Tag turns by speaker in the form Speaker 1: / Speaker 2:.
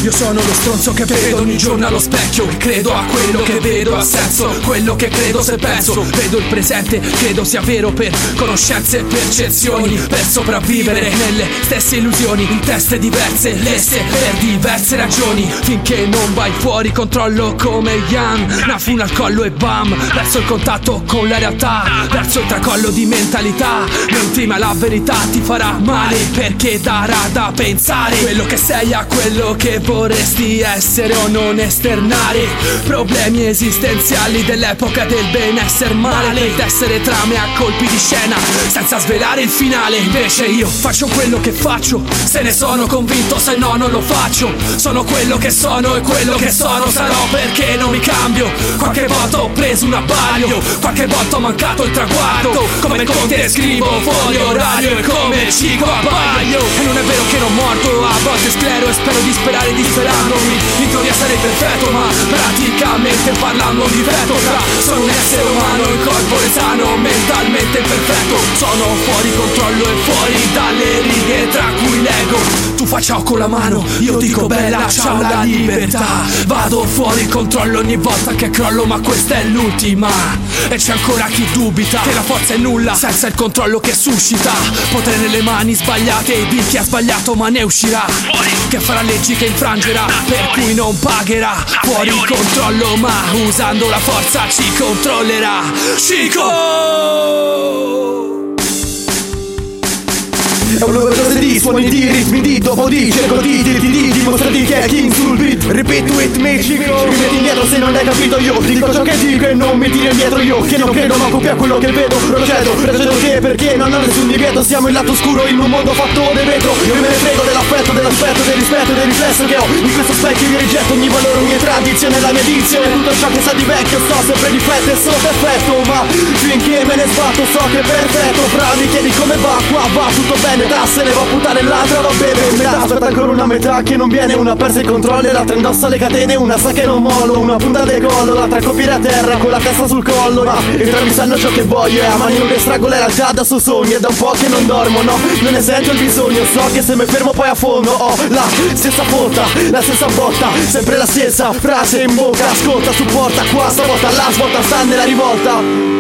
Speaker 1: Io sono lo stronzo che vedo ogni giorno allo specchio, che credo a quello che vedo ha senso, quello che credo se penso. Vedo il presente, credo sia vero per conoscenze e percezioni, per sopravvivere nelle stesse illusioni, in teste diverse, lesse per diverse ragioni. Finché non vai fuori controllo come Yan, una fune al collo e bam, verso il contatto con la realtà, verso il tracollo di mentalità. Menti ma la verità ti farà male, perché darà da pensare quello che sei a quello che vorresti essere o non esternare. Problemi esistenziali dell'epoca del benessere male, ed essere trame a colpi di scena senza svelare il finale. Invece io faccio quello che faccio, se ne sono convinto, se no non lo faccio. Sono quello che sono e quello che sono sarò, perché non mi cambio. Qualche volta ho preso un abbaglio, qualche volta ho mancato il traguardo, come Conte scrivo fuori orario e come Cico abbaglio. E non è vero che non morto, a volte sclero e spero di sperare disperandomi. In teoria sarei perfetto ma praticamente parlando di veto. Sono un essere umano, il corpo è sano, mentalmente perfetto. Sono fuori controllo e fuori dalle righe tra cui leggo. Tu fai ciao con la mano, io dico bella ciao la libertà. Vado fuori controllo ogni volta che crollo, ma questa è l'ultima. E c'è ancora chi dubita che la forza è nulla senza il controllo che suscita. Potere nelle mani sbagliate di chi ha sbagliato ma ne uscirà, che farà leggi che infrangerà, per cui non pagherà. Fuori controllo ma usando la forza ci controllerà. Cico!
Speaker 2: È un overdose di suoni di ritmi di dopo di cerco di dimostrati che è king sul beat. Repeat with me Cico. Mi metti indietro se non hai capito, io dico ciò che dico e non mi tiri indietro. Io che non credo ma copia quello che vedo. Procedo che perché non ho nessun divieto. Siamo il lato scuro in un mondo fatto di vetro. Io me ne frego dell'affetto, dell'aspetto, del rispetto, del riflesso che ho in questo specchio. Io rigetto ogni valore, ogni tradizione, la mia dizione. Tutto ciò che sa di vecchio sto sempre riflette e sono perfetto, ma finché me ne sbatto so che è perfetto. Fra mi chiedi come va, qua va tutto bene. Se ne va a puttane l'altra va bene metà. Aspetta ancora una metà che non viene, una persa il controllo e l'altra indossa le catene, una sa che non mollo, una punta del collo, l'altra copire a terra con la testa sul collo. Ma entrambi sanno ciò che voglio, a mani non estraggo la realtà da suo sogno. È da un po' che non dormo, no, non ne sento il bisogno. So che se mi fermo poi affondo. Ho la stessa fotta, la stessa botta, sempre la stessa frase in bocca. Ascolta, supporta, qua stavolta la svolta sta nella rivolta.